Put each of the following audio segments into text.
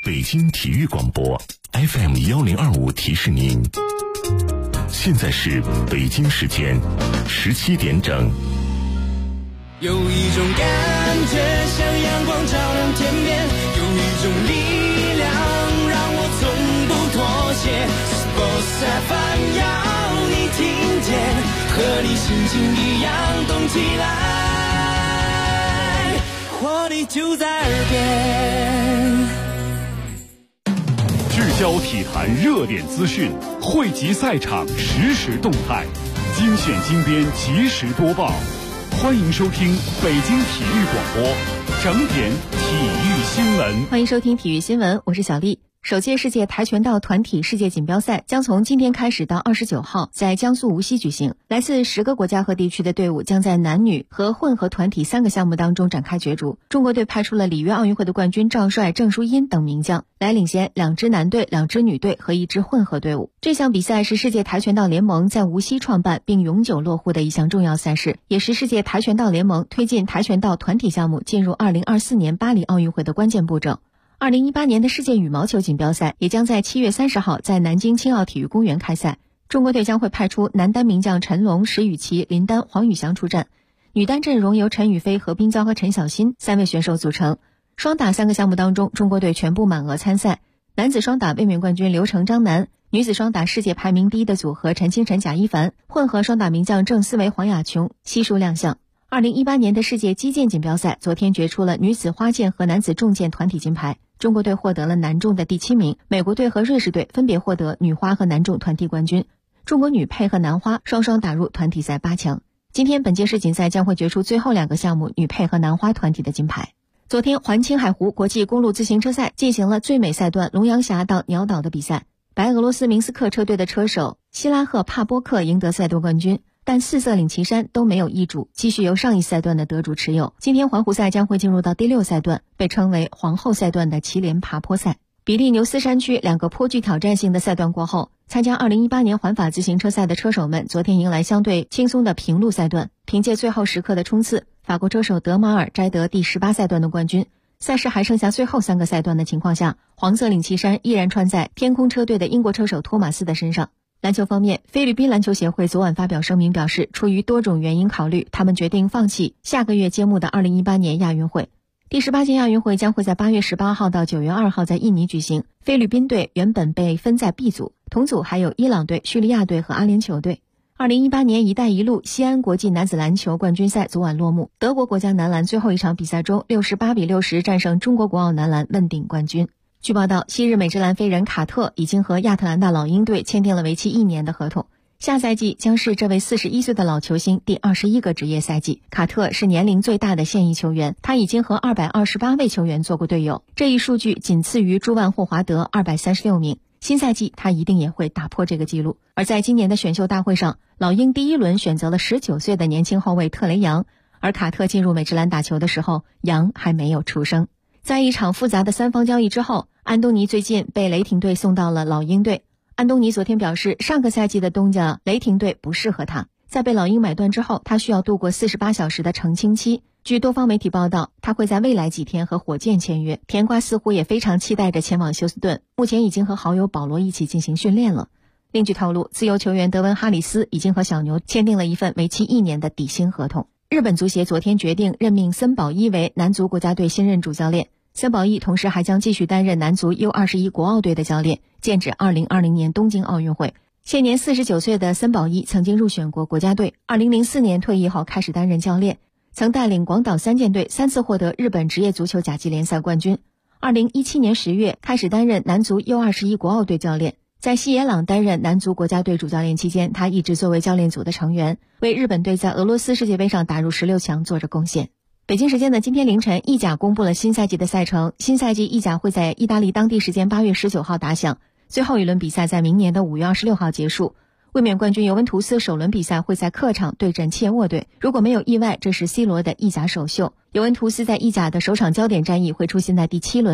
北京体育广播 FM1025提示您，现在是北京时间17点整。 有一种感觉像阳光照亮天边，有一种力量让我从不妥协。Sports FM 要你听见，和你心情一样动起来，活力就在耳边。 聚焦体坛热点资讯，汇集赛场实时动态，精选精编及时播报。欢迎收听北京体育广播整点体育新闻。 欢迎收听体育新闻，我是小丽。首届世界跆拳道团体世界锦标赛将从今天开始到29号在江苏无锡举行。来自10个国家和地区的队伍将在男女和混合团体3个项目当中展开角逐。中国队派出了里约奥运会的冠军赵帅、郑淑英等名将，来领衔2支男队、2支女队和1支混合队伍。这项比赛是世界跆拳道联盟在无锡创办并永久落户的一项重要赛事，也是世界跆拳道联盟推进跆拳道团体项目进入2024年巴黎奥运会的关键步骤。2018年的世界羽毛球锦标赛也将在7月30号在南京青奥体育公园开赛。中国队将会派出男单名将陈龙、石宇奇、林丹、黄宇翔出战，女单阵容由陈雨菲、何冰娇和陈小欣3位选手组成。双打3个项目当中，中国队全部满额参赛。男子双打卫冕冠军刘成、张楠，女子双打世界排名第1的组合陈清晨、贾一凡，混合双打名将郑思维、黄雅琼悉数亮相。2018年的世界击剑锦标赛昨天决出了女子花剑和男子重剑团体金牌，中国队获得了男重的第7名，美国队和瑞士队分别获得女花和男重团体冠军，中国女配和男花双双打入团体赛8强。今天本届世锦赛将会决出最后2个项目女配和男花团体的金牌。昨天环青海湖国际公路自行车赛进行了最美赛段龙阳峡到鸟岛的比赛，白俄罗斯明斯克车队的车手希拉赫帕波克赢得赛段冠军，但4色领旗衫都没有易主，继续由上一赛段的得主持有。今天环湖赛将会进入到第6赛段，被称为皇后赛段的祁连爬坡赛。比利牛斯山区2个颇具挑战性的赛段过后，参加2018年环法自行车赛的车手们昨天迎来相对轻松的平路赛段，凭借最后时刻的冲刺，法国车手德马尔摘得第18赛段的冠军。赛事还剩下最后3个赛段的情况下，黄色领旗衫依然穿在天空车队的英国车手托马斯的身上。篮球方面，菲律宾篮球协会昨晚发表声明表示，出于多种原因考虑，他们决定放弃下个月揭幕的2018年亚运会。第18届亚运会将会在8月18号到9月2号在印尼举行。菲律宾队原本被分在 B 组，同组还有伊朗队、叙利亚队和阿联酋队。2018年一带一路西安国际男子篮球冠军赛昨晚落幕，德国国家男篮最后一场比赛中68-60战胜中国国奥男篮问鼎冠军。据报道，昔日美职篮飞人卡特已经和亚特兰大老鹰队签订了为期1年的合同，下赛季将是这位41岁的老球星第21个职业赛季。卡特是年龄最大的现役球员，他已经和228位球员做过队友，这一数据仅次于朱万霍华德236名。新赛季他一定也会打破这个记录。而在今年的选秀大会上，老鹰第1轮选择了19岁的年轻后卫特雷杨，而卡特进入美职篮打球的时候，杨还没有出生。在一场复杂的3方交易之后，安东尼最近被雷霆队送到了老鹰队。安东尼昨天表示，上个赛季的东家雷霆队不适合他，在被老鹰买断之后，他需要度过48小时的澄清期。据多方媒体报道，他会在未来几天和火箭签约。甜瓜似乎也非常期待着前往休斯顿，目前已经和好友保罗一起进行训练了。另据透露，自由球员德文哈里斯已经和小牛签订了一份为期1年的底薪合同。日本足协昨天决定任命森保一为男足国家队新任主教练，森保一同时还将继续担任男足 U21 国奥队的教练，剑指2020年东京奥运会。现年49岁的森保一曾经入选过国家队，2004年退役后开始担任教练，曾带领广岛三剑队3次获得日本职业足球甲级联赛冠军。2017年10月开始担任男足 U21 国奥队教练。在西野朗担任男足国家队主教练期间，他一直作为教练组的成员，为日本队在俄罗斯世界杯上打入16强做着贡献。北京时间的今天凌晨，意甲公布了新赛季的赛程。新赛季意甲会在意大利当地时间8月19号打响，最后一轮比赛在明年的5月26号结束。卫冕冠军尤文图斯首轮比赛会在客场对阵切沃队，如果没有意外，这是 C 罗的意甲首秀。尤文图斯在意甲的首场焦点战役会出现在第7轮，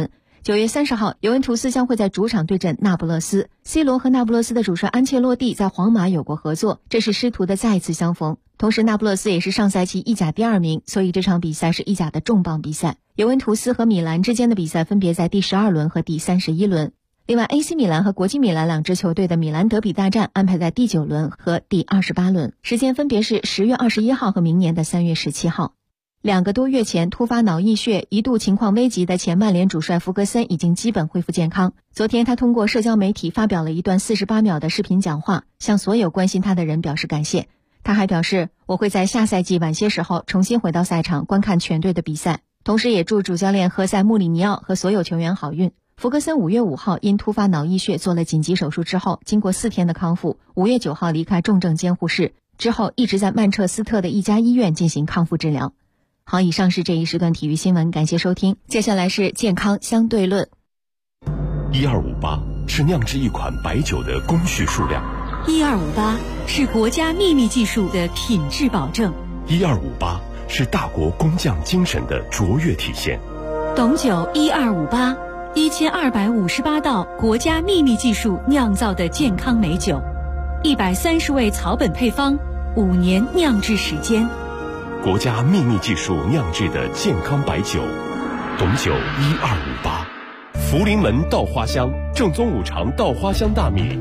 9月30号，尤文图斯将会在主场对阵那不勒斯。C 罗和那不勒斯的主帅安切洛蒂在皇马有过合作，这是师徒的再一次相逢。同时，那不勒斯也是上赛季意甲第2名，所以这场比赛是意甲的重磅比赛。尤文图斯和米兰之间的比赛分别在第12轮和第31轮。另外 AC 米兰和国际米兰两支球队的米兰德比大战安排在第9轮和第28轮，时间分别是10月21号和明年的3月17号。2个多月前突发脑溢血，一度情况危急的前曼联主帅弗格森已经基本恢复健康。昨天他通过社交媒体发表了一段48秒的视频讲话，向所有关心他的人表示感谢。他还表示，我会在下赛季晚些时候重新回到赛场观看全队的比赛，同时也祝主教练何塞·穆里尼奥和所有球员好运。弗格森5月5号因突发脑溢血做了紧急手术之后，经过4天的康复，5月9号离开重症监护室，之后一直在曼彻斯特的一家医院进行康复治疗。好，以上是这一时段体育新闻，感谢收听。接下来是健康相对论。 1258是酿制一款白酒的工序数量 ，1258是国家秘密技术的品质保证 ，1258是大国工匠精神的卓越体现。 董酒1258 1258道国家秘密技术酿造的健康美酒，130味草本配方，5年酿制时间。 国家秘密技术酿制的健康白酒，董酒1258，福临门稻花香，正宗五常稻花香大米。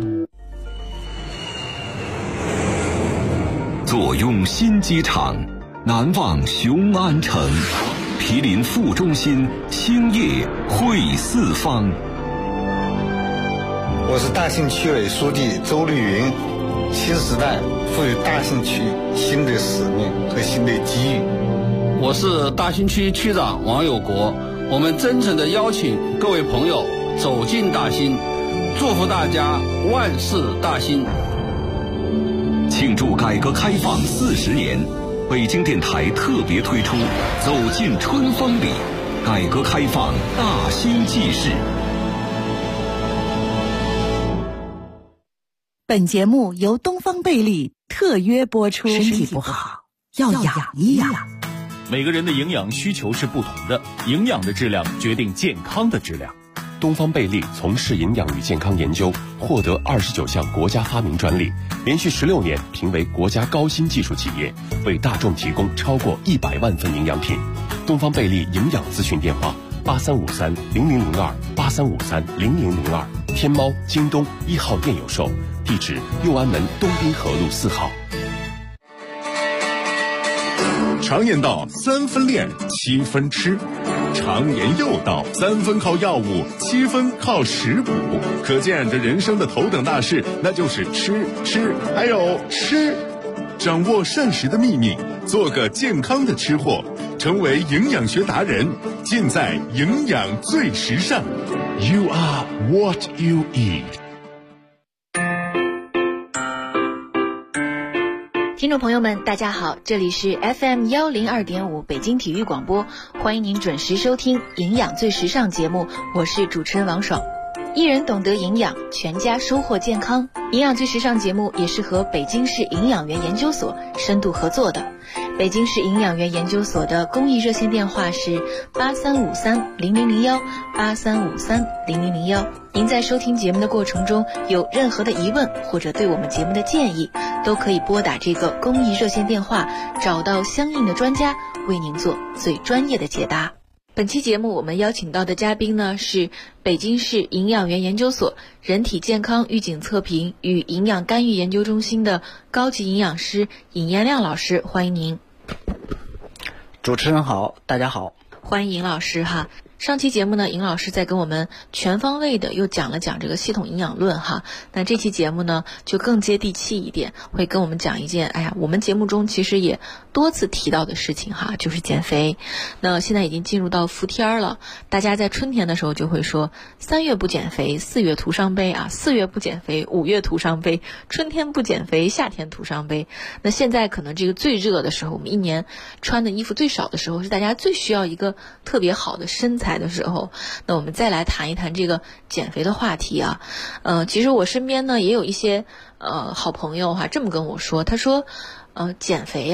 坐拥新机场，难忘雄安城，毗邻副中心，兴业汇四方。 我是大兴区委书记周绿云。新时代赋予大兴区新的使命和新的机遇。 我是大兴区区长王有国，我们真诚地邀请各位朋友走进大兴，祝福大家万事大兴。 庆祝改革开放40年，北京电台特别推出走进春风里，改革开放大兴纪事。 本节目由东方贝利特约播出。身体不好要养一养。 每个人的营养需求是不同的，营养的质量决定健康的质量。 东方贝利从事营养与健康研究，获得29项国家发明专利，连续16年评为国家高新技术企业，为大众提供超过100万份营养品。东方贝利营养咨询电话83530002，83530002，天猫、京东1号店有售，地址右安门东滨河路4号。 常言道3分练7分吃，常言又道3分靠药物7分靠食补，可见这人生的头等大事那就是吃还有吃。掌握膳食的秘密，做个健康的吃货，成为营养学达人，尽在营养最时尚。 You are what you eat。 听众朋友们大家好，这里是 FM 102.5北京体育广播，欢迎您准时收听营养最时尚节目，我是主持人王爽。一人懂得营养，全家收获健康。营养最时尚节目也是和北京市营养员研究所深度合作的。北京市营养员研究所的公益热线电话是83530001，83530001。您在收听节目的过程中有任何的疑问或者对我们节目的建议，都可以拨打这个公益热线电话，找到相应的专家为您做最专业的解答。本期节目我们邀请到的嘉宾呢是北京市营养员研究所人体健康预警测评与营养干预研究中心的高级营养师尹彦亮老师，欢迎您。 主持人好，大家好， 欢迎尹老师哈。上期节目呢，尹老师在跟我们全方位的又讲了讲这个系统营养论哈。那这期节目呢，就更接地气一点，会跟我们讲一件，我们节目中其实也多次提到的事情哈，就是减肥。那现在已经进入到伏天了，大家在春天的时候就会说，3月不减肥，4月徒伤悲啊；4月不减肥，5月徒伤悲；春天不减肥，夏天徒伤悲。那现在可能这个最热的时候，我们一年穿的衣服最少的时候，是大家最需要一个特别好的身材的时候。那我们再来谈一谈这个减肥的话题啊。其实我身边呢也有一些好朋友哈，这么跟我说，他说减肥啊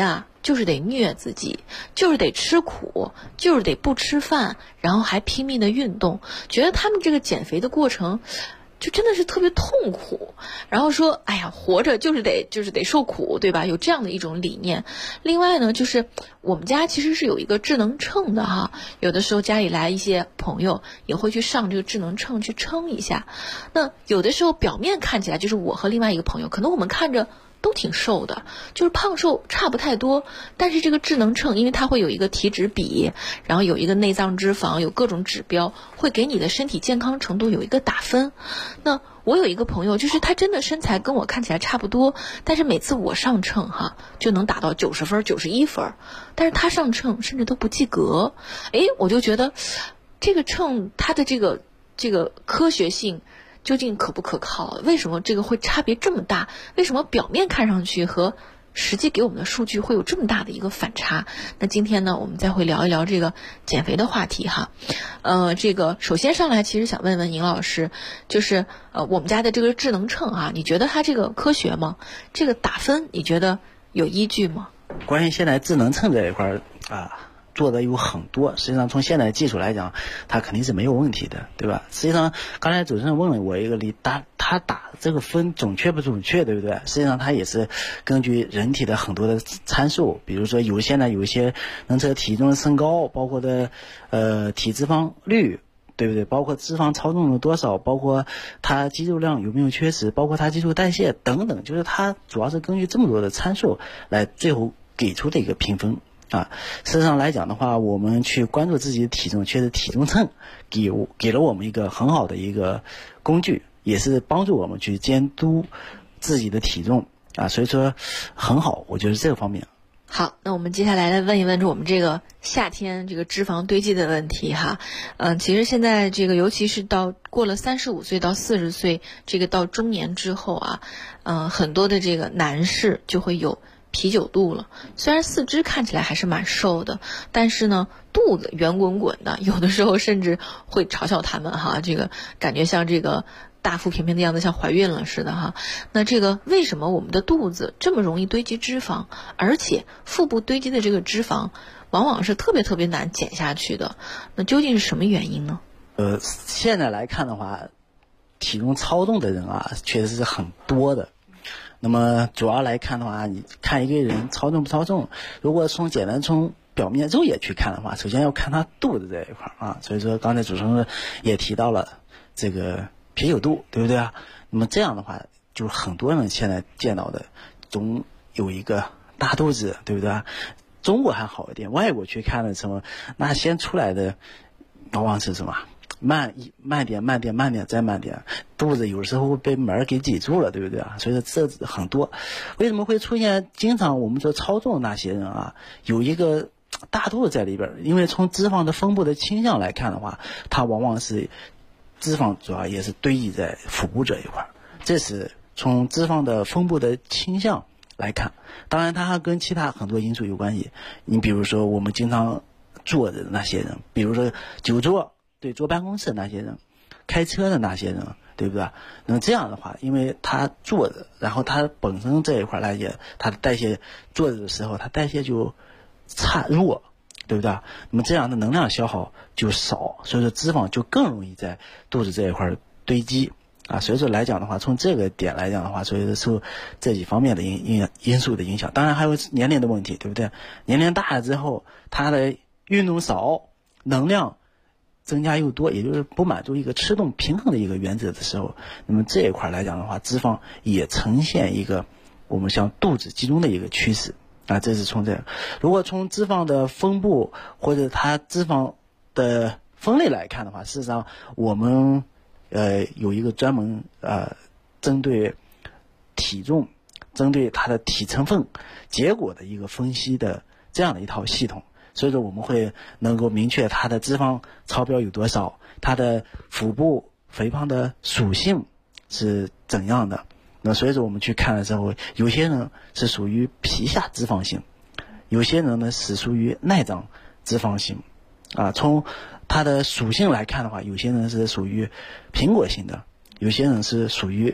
就是得虐自己，就是得吃苦，就是得不吃饭，然后还拼命的运动，觉得他们这个减肥的过程就真的是特别痛苦，然后说哎呀，活着就是得受苦，对吧？有这样的一种理念。另外呢，就是我们家其实是有一个智能秤的哈，有的时候家里来一些朋友也会去上这个智能秤去称一下。那有的时候表面看起来就是我和另外一个朋友，可能我们看着都挺瘦的，就是胖瘦差不太多，但是这个智能秤因为它会有一个体脂比，然后有一个内脏脂肪，有各种指标，会给你的身体健康程度有一个打分。那我有一个朋友，就是他真的身材跟我看起来差不多，但是每次我上秤哈就能达到90分91分，但是他上秤甚至都不及格。我就觉得这个秤它的这个科学性究竟可不可靠？为什么这个会差别这么大？为什么表面看上去和实际给我们的数据会有这么大的一个反差？那今天呢，我们再会聊一聊这个减肥的话题哈。这个首先上来其实想问问尹老师，就是我们家的这个智能秤啊，你觉得它这个科学吗？这个打分你觉得有依据吗？ 关于现在智能秤这一块做的有很多，实际上从现在技术来讲，它肯定是没有问题的，对吧？实际上刚才主持人问了我一个他打这个分准确不准确，对不对？实际上它也是根据人体的很多的参数，比如说现在有一些能测体重的身高，包括的体脂肪率，对不对？包括脂肪超重了多少，包括它肌肉量有没有缺失，包括它基础代谢等等，就是它主要是根据这么多的参数来最后给出的一个评分。事实上来讲的话，我们去关注自己的体重，确实体重秤给了我们一个很好的一个工具，也是帮助我们去监督自己的体重所以说很好，我觉得这个方面。 好，那我们接下来来问一问我们这个夏天这个脂肪堆积的问题哈。其实现在这个尤其是到过了35岁到40岁，这个到中年之后很多的这个男士就会有啤酒肚了。虽然四肢看起来还是蛮瘦的，但是呢肚子圆滚滚的，有的时候甚至会嘲笑他们哈，这个感觉像这个大腹便便的样子，像怀孕了似的哈。那这个为什么我们的肚子这么容易堆积脂肪，而且腹部堆积的这个脂肪往往是特别特别难减下去的？那究竟是什么原因呢？ 现在来看的话，体重超重的人确实是很多的。那么主要来看的话，你看一个人超重不超重，如果简单从表面肉眼去看的话，首先要看他肚子这一块所以说刚才主持人也提到了这个啤酒肚，对不对啊？那么这样的话，就是很多人现在见到的总有一个大肚子，对不对啊？中国还好一点，外国去看的什么，那先出来的往往是什么？慢点再慢点，肚子有时候被门给挤住了，对不对啊？所以说这很多。为什么会出现经常我们说超重的那些人有一个大肚子在里边？因为从脂肪的分布的倾向来看的话，它往往是脂肪主要也是堆积在腹部这一块，这是从脂肪的分布的倾向来看。当然它还跟其他很多因素有关系。你比如说我们经常坐的那些人，比如说久坐，对，坐办公室那些人，开车的那些人，对不对？那么这样的话，因为他坐着，然后他本身这一块来讲，他的代谢坐着的时候，他代谢就弱，对不对？那么这样的能量消耗就少，所以说脂肪就更容易在肚子这一块堆积所以说来讲的话，从这个点来讲的话，所以受这几方面的因素的影响，当然还有年龄的问题，对不对？年龄大了之后，他的运动少，能量增加又多，也就是不满足一个吃动平衡的一个原则的时候，那么这一块来讲的话，脂肪也呈现一个我们向肚子集中的一个趋势这是从这个。如果从脂肪的分布或者它脂肪的分类来看的话，事实上我们有一个专门针对体重、针对它的体成分结果的一个分析的这样的一套系统。所以说我们会能够明确它的脂肪超标有多少，它的腹部肥胖的属性是怎样的。那所以说我们去看的时候，有些人是属于皮下脂肪型，有些人呢是属于内脏脂肪型从它的属性来看的话，有些人是属于苹果型的，有些人是属于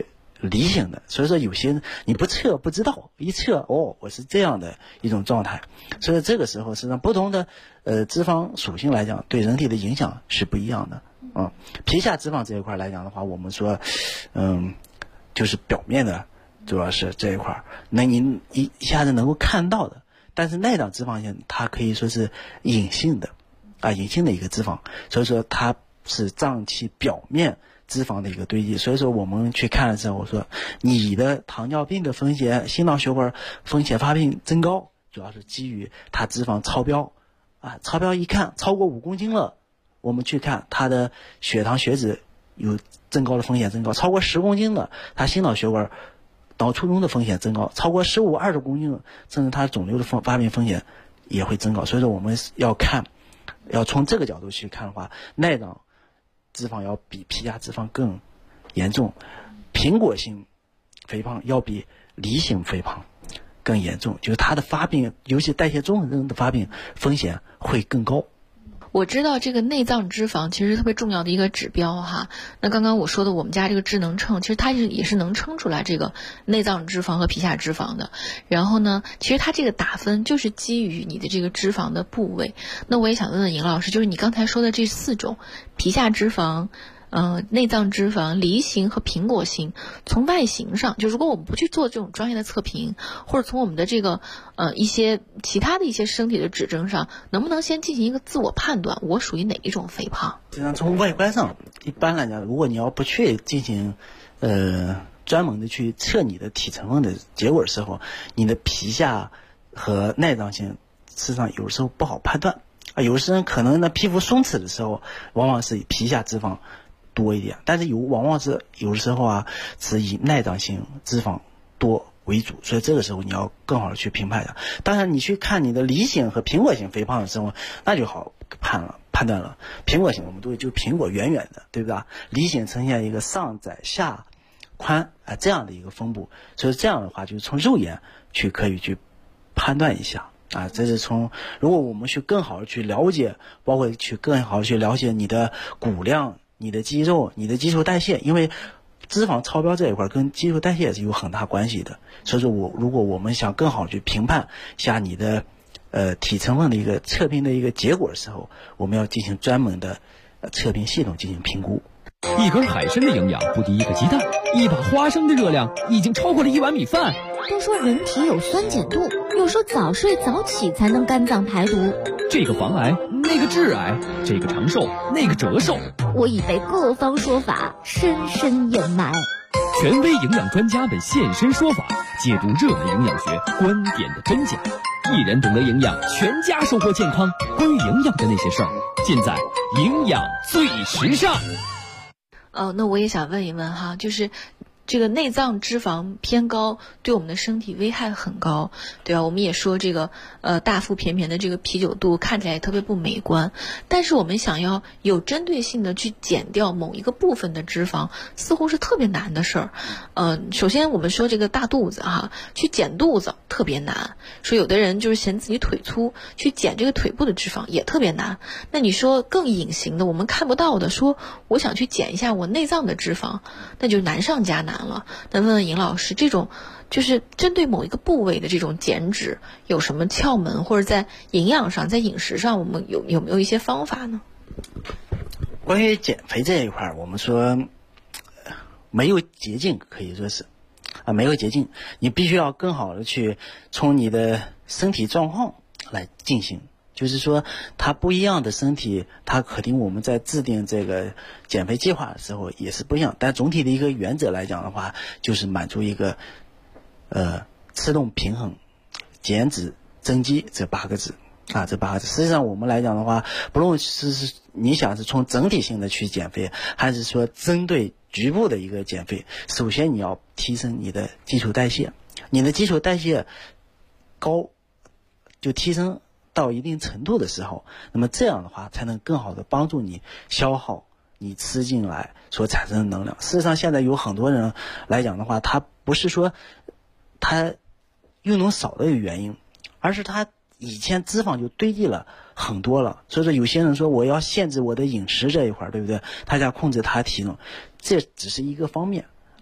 梨形的，所以说有些你不测不知道，一测我是这样的一种状态，所以这个时候实际上不同的脂肪属性来讲，对人体的影响是不一样的。皮下脂肪这一块来讲的话，我们说就是表面的主要是这一块，那你一下子能够看到的，但是内脏脂肪性它可以说是隐性的隐性的一个脂肪，所以说它是脏器表面脂肪的一个堆积。所以说我们去看的时候，我说你的糖尿病的风险、心脑血管风险发病增高，主要是基于它脂肪超标超标一看超过5公斤了，我们去看它的血糖血脂有增高的风险增高，超过10公斤了，它心脑血管脑卒中的风险增高，超过15、20公斤了，甚至它肿瘤的发病风险也会增高。所以说我们要从这个角度去看的话，内脏脂肪要比皮下脂肪更严重，苹果型肥胖要比梨型肥胖更严重，就是它的发病，尤其代谢综合征的发病风险会更高。 我知道这个内脏脂肪其实特别重要的一个指标哈。那刚刚我说的我们家这个智能秤，其实它也是能称出来这个内脏脂肪和皮下脂肪的。然后呢，其实它这个打分就是基于你的这个脂肪的部位。那我也想问问尹老师，就是你刚才说的这4种皮下脂肪、内脏脂肪、梨形和苹果型，从外形上，就如果我们不去做这种专业的测评，或者从我们的这个一些其他的一些身体的指征上，能不能先进行一个自我判断，我属于哪一种肥胖？ 实际上从外观上，一般来讲，如果你要不去进行专门的去测你的体成分的结果的时候，你的皮下和内脏性事实上有时候不好判断有些人可能呢皮肤松弛的时候，往往是以皮下脂肪多一点，但是往往是有的时候是以内脏性脂肪多为主，所以这个时候你要更好的去评判一下。当然你去看你的梨形和苹果型肥胖的时候，那就好判断了。苹果型我们都就苹果圆圆的，对不对？梨形呈现一个上窄下宽这样的一个分布，所以这样的话就是从肉眼可以去判断一下这是从如果我们去更好的去了解，包括去更好的去了解你的骨量、你的肌肉、你的基础代谢，因为脂肪超标这一块跟基础代谢是有很大关系的。所以说如果我们想更好的去评判一下你的体成分的一个测评的一个结果的时候，我们要进行专门的测评系统进行评估。 一根海参的营养不敌一个鸡蛋，一把花生的热量已经超过了1碗米饭。 都说人体有酸碱度，又说早睡早起才能肝脏排毒， 这个防癌，那个致癌，这个长寿，那个折寿， 我已被各方说法深深掩埋。 权威营养专家们现身说法，解读热门营养学观点的真假。一人懂得营养，全家收获健康。关于营养的那些事儿，尽在营养最时尚。 那我也想问一问哈，就是这个内脏脂肪偏高对我们的身体危害很高，对吧？我们也说这个大腹便便的这个啤酒肚看起来也特别不美观，但是我们想要有针对性的去减掉某一个部分的脂肪，似乎是特别难的事儿。首先我们说这个大肚子去减肚子特别难，说有的人就是嫌自己腿粗，去减这个腿部的脂肪也特别难。那你说更隐形的，我们看不到的，说我想去减一下我内脏的脂肪，那就难上加难了。那问问尹老师，这种就是针对某一个部位的这种减脂有什么窍门，或者在营养上、在饮食上，我们有没有一些方法呢？ 关于减肥这一块，我们说没有捷径，可以说是没有捷径，你必须要更好的去从你的身体状况来进行。就是说它不一样的身体，它肯定我们在制定这个减肥计划的时候也是不一样，但总体的一个原则来讲的话，就是满足一个吃动平衡减脂增肌这8个字这8个字。实际上我们来讲的话，不论是你想是从整体性的去减肥，还是说针对局部的一个减肥，首先你要提升你的基础代谢，你的基础代谢高就提升到一定程度的时候，那么这样的话才能更好的帮助你消耗你吃进来所产生的能量。事实上现在有很多人来讲的话，他不是说他运动少的原因，而是他以前脂肪就堆积了很多了。所以说有些人说我要限制我的饮食这一块，对不对？他想控制他体重，这只是一个方面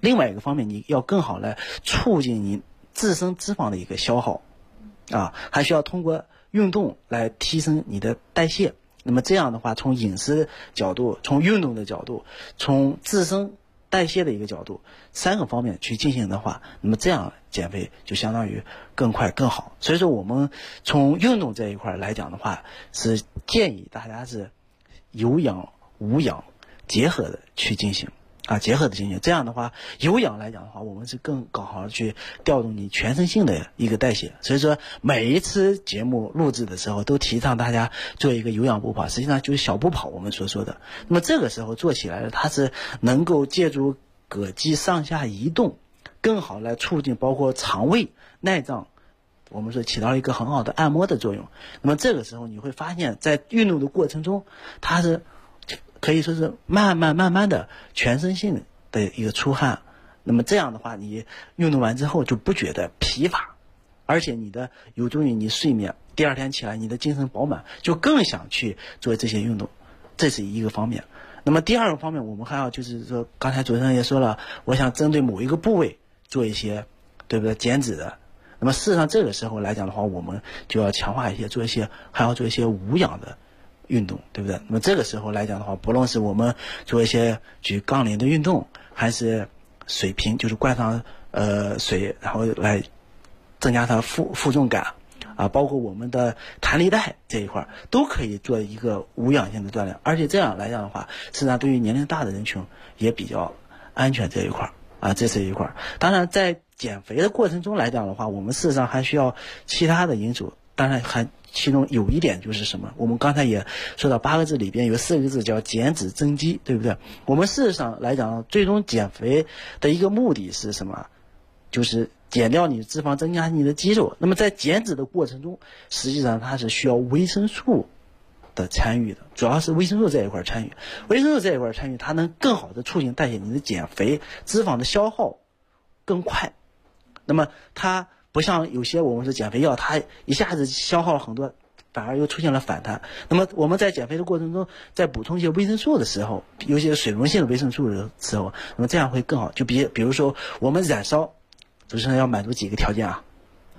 另外一个方面，你要更好来促进你自身脂肪的一个消耗啊，还需要通过运动来提升你的代谢。那么这样的话，从饮食角度、从运动的角度、从自身代谢的一个角度，3个方面去进行的话，那么这样减肥就相当于更快更好。所以说我们从运动这一块来讲的话，是建议大家是有氧无氧结合的去进行啊，结合的进行。这样的话，有氧来讲的话，我们是更好的去调动你全身性的一个代谢。所以说每一次节目录制的时候都提倡大家做一个有氧步跑，实际上就是小步跑我们所说的。那么这个时候做起来它是能够借助膈肌上下移动，更好来促进包括肠胃内脏，我们说起到一个很好的按摩的作用。那么这个时候你会发现在运动的过程中，它是可以说是慢慢的全身性的一个出汗。那么这样的话，你运动完之后就不觉得疲乏，而且有助于你睡眠，第二天起来你的精神饱满，就更想去做这些运动，这是一个方面。那么第二个方面，我们还要就是说，刚才主持人也说了，我想针对某一个部位做一些，对不对，减脂的。那么事实上这个时候来讲的话，我们就要强化一些，还要做一些无氧的运动，对不对？那么这个时候来讲的话，不论是我们做一些举杠铃的运动，还是水瓶，就是灌上水，然后来增加它负重感啊，包括我们的弹力带这一块都可以做一个无氧性的锻炼。而且这样来讲的话，实际上对于年龄大的人群也比较安全这一块啊，这是一块。当然在减肥的过程中来讲的话，我们事实上还需要其他的因素，当然其中有一点就是什么，我们刚才也说到8个字里边有4个字叫减脂增肌，对不对？我们事实上来讲，最终减肥的一个目的是什么？就是减掉你的脂肪，增加你的肌肉。那么在减脂的过程中，实际上它是需要维生素的参与的，主要是维生素这一块参与。维生素这一块参与，它能更好的促进代谢，你的减肥脂肪的消耗更快。那么它不像有些我们是减肥药，它一下子消耗了很多，反而又出现了反弹。那么我们在减肥的过程中，在补充一些维生素的时候，尤其是水溶性的维生素的时候，那么这样会更好。就比如说我们燃烧，主持人要满足几个条件啊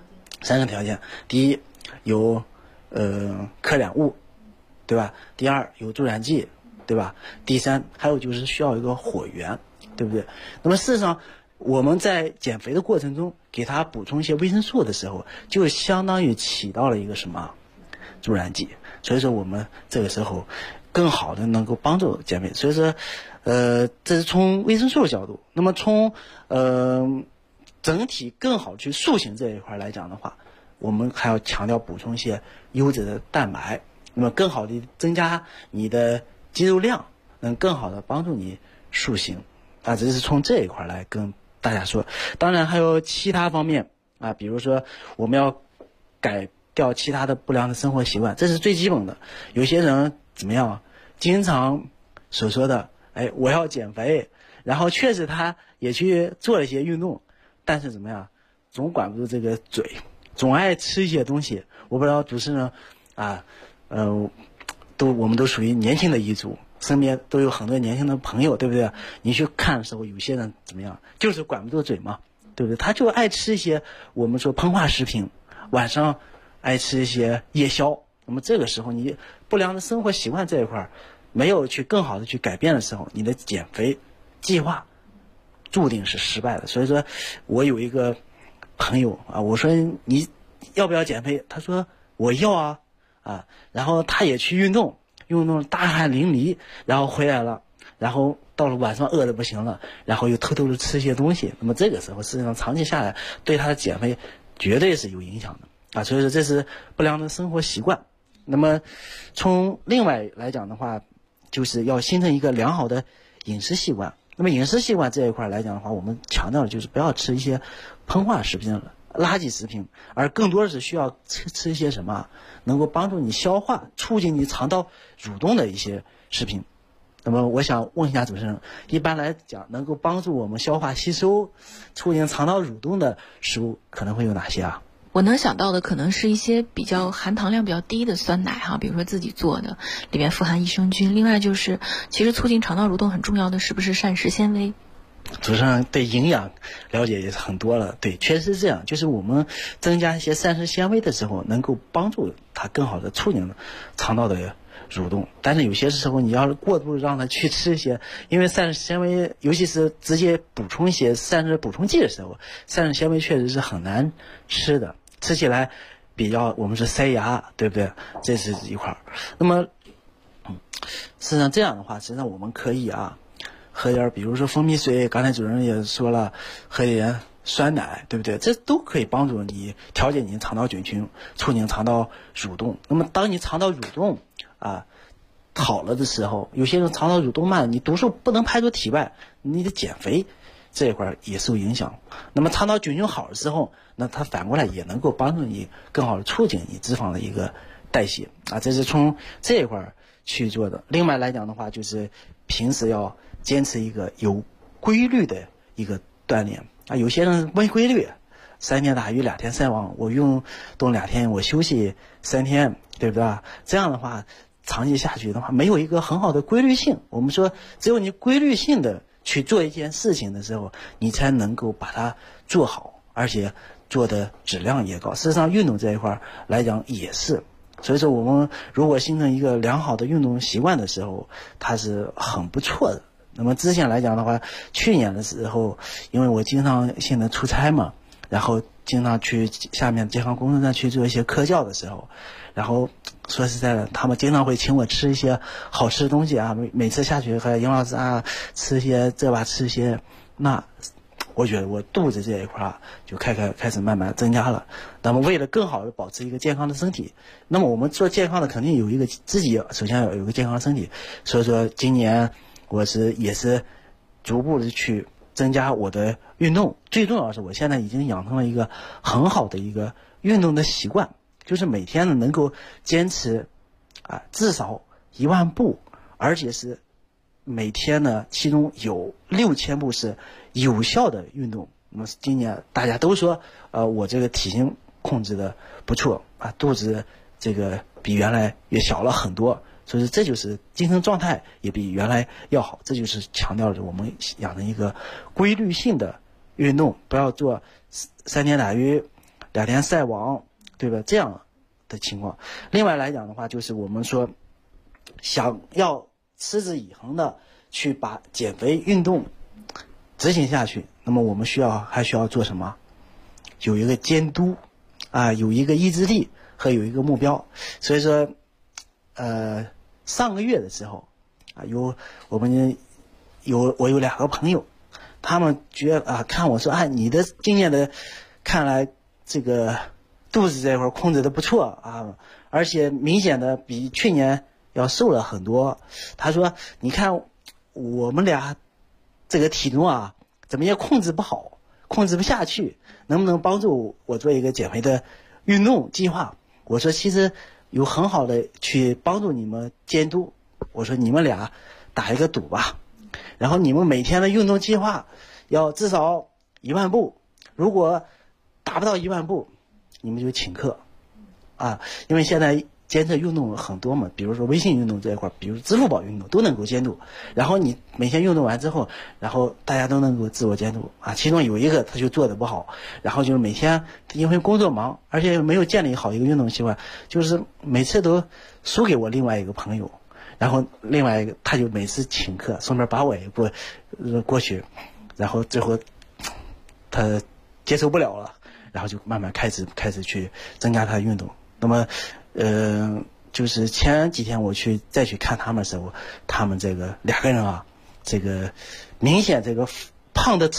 ？3个条件。第一，有可燃物，对吧？第二，有助燃剂，对吧？第三，还有就是需要一个火源，对不对？那么事实上我们在减肥的过程中给它补充一些维生素的时候，就相当于起到了一个什么助燃剂。所以说我们这个时候更好的能够帮助减肥。所以说这是从维生素的角度。那么从整体更好去塑形这一块来讲的话，我们还要强调补充一些优质的蛋白，那么更好的增加你的肌肉量，能更好的帮助你塑形啊。这是从这一块来跟大家说。当然还有其他方面啊，比如说我们要改掉其他的不良的生活习惯，这是最基本的。有些人怎么样，经常所说的我要减肥，然后确实他也去做了一些运动，但是怎么样，总管不住这个嘴，总爱吃一些东西。我不知道主持人啊，我们都属于年轻的一族，身边都有很多年轻的朋友，对不对？你去看的时候，有些人怎么样，就是管不住嘴嘛，对不对？他就爱吃一些我们说膨化食品，晚上爱吃一些夜宵。那么这个时候你不良的生活习惯这一块没有去更好的去改变的时候，你的减肥计划注定是失败的。所以说我有一个朋友啊，我说你要不要减肥？他说我要啊，然后他也去运动大汗淋漓，然后回来了，然后到了晚上饿得不行了，然后又偷偷的吃一些东西。那么这个时候实际上长期下来对他的减肥绝对是有影响的啊。所以说这是不良的生活习惯。那么从另外来讲的话，就是要形成一个良好的饮食习惯。那么饮食习惯这一块来讲的话，我们强调的就是不要吃一些膨化食品、垃圾食品，而更多的是需要吃一些什么能够帮助你消化、促进你肠道蠕动的一些食品。那么我想问一下主持人，一般来讲能够帮助我们消化吸收、促进肠道蠕动的食物可能会有哪些啊？ 我能想到的可能是一些比较含糖量比较低的酸奶哈，比如说自己做的，里面富含益生菌。另外就是其实促进肠道蠕动很重要的是不是膳食纤维主持人对营养了解也是很多了，对，确实是这样。就是我们增加一些膳食纤维的时候，能够帮助它更好的促进肠道的蠕动。但是有些时候你要是过度让它去吃一些，因为膳食纤维，尤其是直接补充一些膳食补充剂的时候，膳食纤维确实是很难吃的，吃起来比较我们是塞牙，对不对？这是一块。那么，实际上这样的话，实际上我们可以喝点，比如说蜂蜜水，刚才主任也说了，喝点酸奶，对不对？这都可以帮助你调节你肠道菌群，促进肠道蠕动。那么当你肠道蠕动好了的时候，有些人肠道蠕动慢，你毒素不能排出体外，你的减肥这一块也受影响。那么肠道菌群好的时候，那它反过来也能够帮助你更好的促进你脂肪的一个代谢这是从这一块去做的。另外来讲的话，就是平时要坚持一个有规律的一个锻炼有些人没规律，3天打鱼2天晒网，我运动2天，我休息3天，对不对？这样的话长期下去的话，没有一个很好的规律性。我们说只有你规律性的去做一件事情的时候，你才能够把它做好，而且做的质量也高。事实上运动这一块来讲也是，所以说我们如果形成一个良好的运动习惯的时候，它是很不错的。那么之前来讲的话，去年的时候，因为我经常性的出差嘛，然后经常去下面健康公司上去做一些科教的时候，然后说实在的，他们经常会请我吃一些好吃的东西每次下去和尹老师吃一些这吧，吃一些那，我觉得我肚子这一块就开始慢慢增加了。那么为了更好的保持一个健康的身体，那么我们做健康的肯定有一个自己首先要有一个健康的身体，所以说今年我也是逐步的去增加我的运动。最重要的是我现在已经养成了一个很好的一个运动的习惯，就是每天呢能够坚持至少1万步，而且是每天呢其中有6000步是有效的运动。那么今年大家都说我这个体型控制的不错肚子这个比原来也小了很多，所以这就是精神状态也比原来要好。这就是强调着我们养成一个规律性的运动，不要做3天打鱼2天晒网，对吧？这样的情况。另外来讲的话，就是我们说想要持之以恒的去把减肥运动执行下去，那么我们还需要做什么？有一个监督有一个意志力和有一个目标。所以说上个月的时候我有2个朋友，他们看我说你的经验的看来这个肚子这块控制的不错而且明显的比去年要瘦了很多。他说你看我们俩这个体重怎么也控制不好，控制不下去，能不能帮助我做一个减肥的运动计划？我说其实有很好的去帮助你们监督，我说你们俩打一个赌吧，然后你们每天的运动计划要至少1万步，如果达不到1万步你们就请客因为现在监测运动很多嘛，比如说微信运动这一块，比如支付宝运动都能够监督，然后你每天运动完之后，然后大家都能够自我监督其中有一个他就做的不好，然后就是每天因为工作忙，而且没有建立好一个运动习惯，就是每次都输给我另外一个朋友，然后另外一个他就每次请客，顺便把我也过去，然后最后他接受不了了，然后就慢慢开始去增加他的运动。那么就是前几天我再去看他们的时候，他们这个2个人这个明显这个胖的